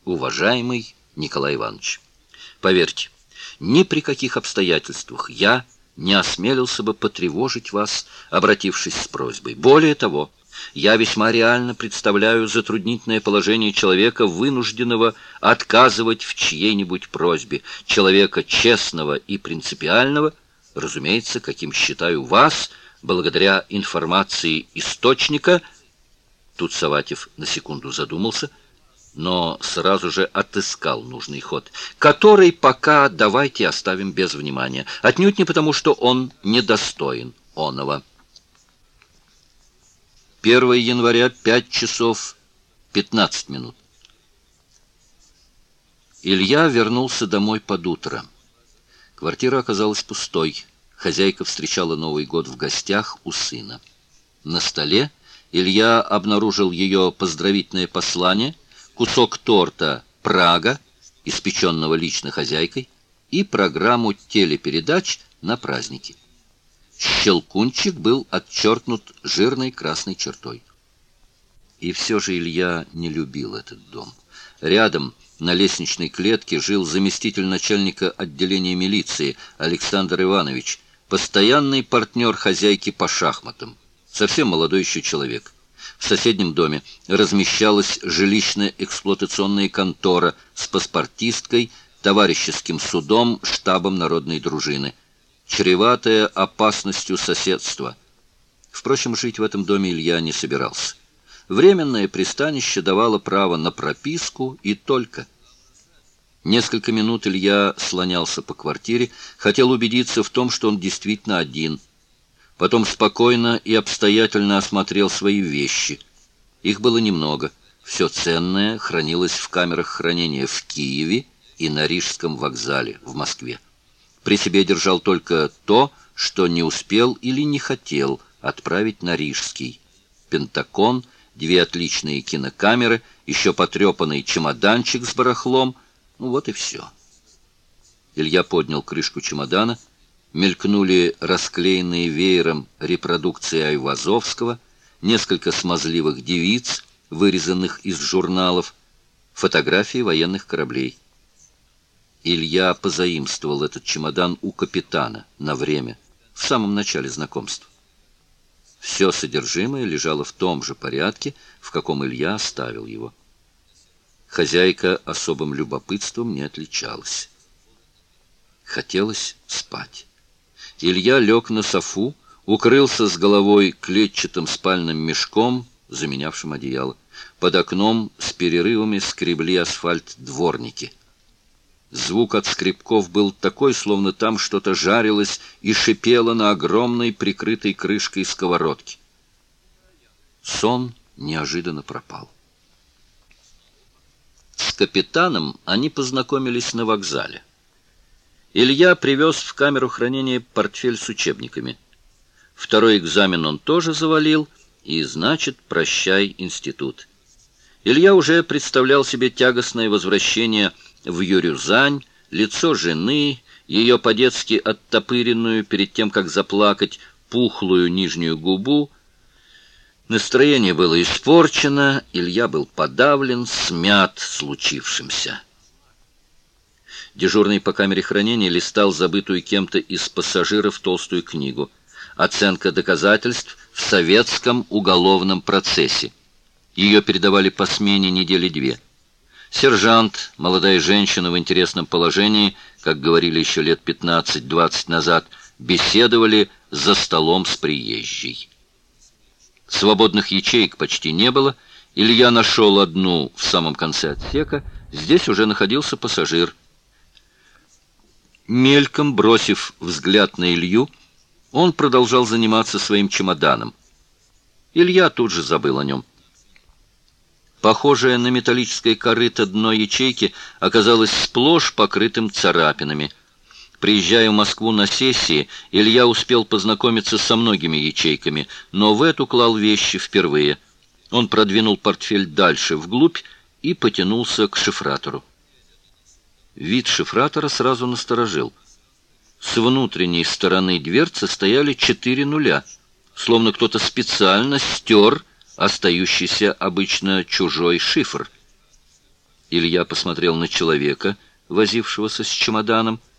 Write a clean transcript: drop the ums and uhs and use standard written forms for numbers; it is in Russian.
Уважаемый Николай Иванович, поверьте, ни при каких обстоятельствах я не осмелился бы потревожить вас, обратившись с просьбой. Более того, я весьма реально представляю затруднительное положение человека, вынужденного отказывать в чьей-нибудь просьбе, человека честного и принципиального, разумеется, каким считаю вас, благодаря информации источника. Тут Саватьев на секунду задумался, но сразу же отыскал нужный ход, который пока давайте оставим без внимания, отнюдь не потому, что он недостоин оного. 1 января, 5 часов 15 минут. Илья вернулся домой под утро. Квартира оказалась пустой. Хозяйка встречала Новый год в гостях у сына. На столе Илья обнаружил ее поздравительное послание, кусок торта «Прага», испеченного лично хозяйкой, и программу телепередач на праздники. Щелкунчик был отчеркнут жирной красной чертой. И все же Илья не любил этот дом. Рядом, на лестничной клетке, жил заместитель начальника отделения милиции Александр Иванович, постоянный партнер хозяйки по шахматам, совсем молодой еще человек. В соседнем доме размещалась жилищно-эксплуатационная контора с паспортисткой, товарищеским судом, штабом народной дружины, чреватая опасностью соседства. Впрочем, жить в этом доме Илья не собирался. Временное пристанище давало право на прописку и только. Несколько минут Илья слонялся по квартире, хотел убедиться в том, что он действительно один. Потом спокойно и обстоятельно осмотрел свои вещи. Их было немного. Все ценное хранилось в камерах хранения в Киеве и на Рижском вокзале в Москве. При себе держал только то, что не успел или не хотел отправить на Рижский. Пентакон, 2 отличные кинокамеры, еще потрепанный чемоданчик с барахлом. Ну вот и все. Илья поднял крышку чемодана. Мелькнули расклеенные веером репродукции Айвазовского, несколько смазливых девиц, вырезанных из журналов, фотографии военных кораблей. Илья позаимствовал этот чемодан у капитана на время, в самом начале знакомства. Все содержимое лежало в том же порядке, в каком Илья оставил его. Хозяйка особым любопытством не отличалась. Хотелось спать. Илья лег на софу, укрылся с головой клетчатым спальным мешком, заменявшим одеяло. Под окном с перерывами скребли асфальт дворники. Звук от скребков был такой, словно там что-то жарилось и шипело на огромной прикрытой крышкой сковородки. Сон неожиданно пропал. С капитаном они познакомились на вокзале. Илья привез в камеру хранения портфель с учебниками. Второй экзамен он тоже завалил, и, значит, прощай институт. Илья уже представлял себе тягостное возвращение в Юрюзань, лицо жены, ее по-детски оттопыренную, перед тем, как заплакать, пухлую нижнюю губу. Настроение было испорчено, Илья был подавлен, смят случившимся. Дежурный по камере хранения листал забытую кем-то из пассажиров толстую книгу «Оценка доказательств в советском уголовном процессе». Ее передавали по смене недели 2. Сержант, молодая женщина в интересном положении, как говорили еще лет 15-20 назад, беседовали за столом с приезжей. Свободных ячеек почти не было. Илья нашел одну в самом конце отсека. Здесь уже находился пассажир. Мельком бросив взгляд на Илью, он продолжал заниматься своим чемоданом. Илья тут же забыл о нем. Похожее на металлическое корыто дно ячейки оказалось сплошь покрытым царапинами. Приезжая в Москву на сессии, Илья успел познакомиться со многими ячейками, но в эту клал вещи впервые. Он продвинул портфель дальше, вглубь, и потянулся к шифратору. Вид шифратора сразу насторожил. С внутренней стороны дверцы стояли 4 нуля, словно кто-то специально стер остающийся обычно чужой шифр. Илья посмотрел на человека, возившегося с чемоданом,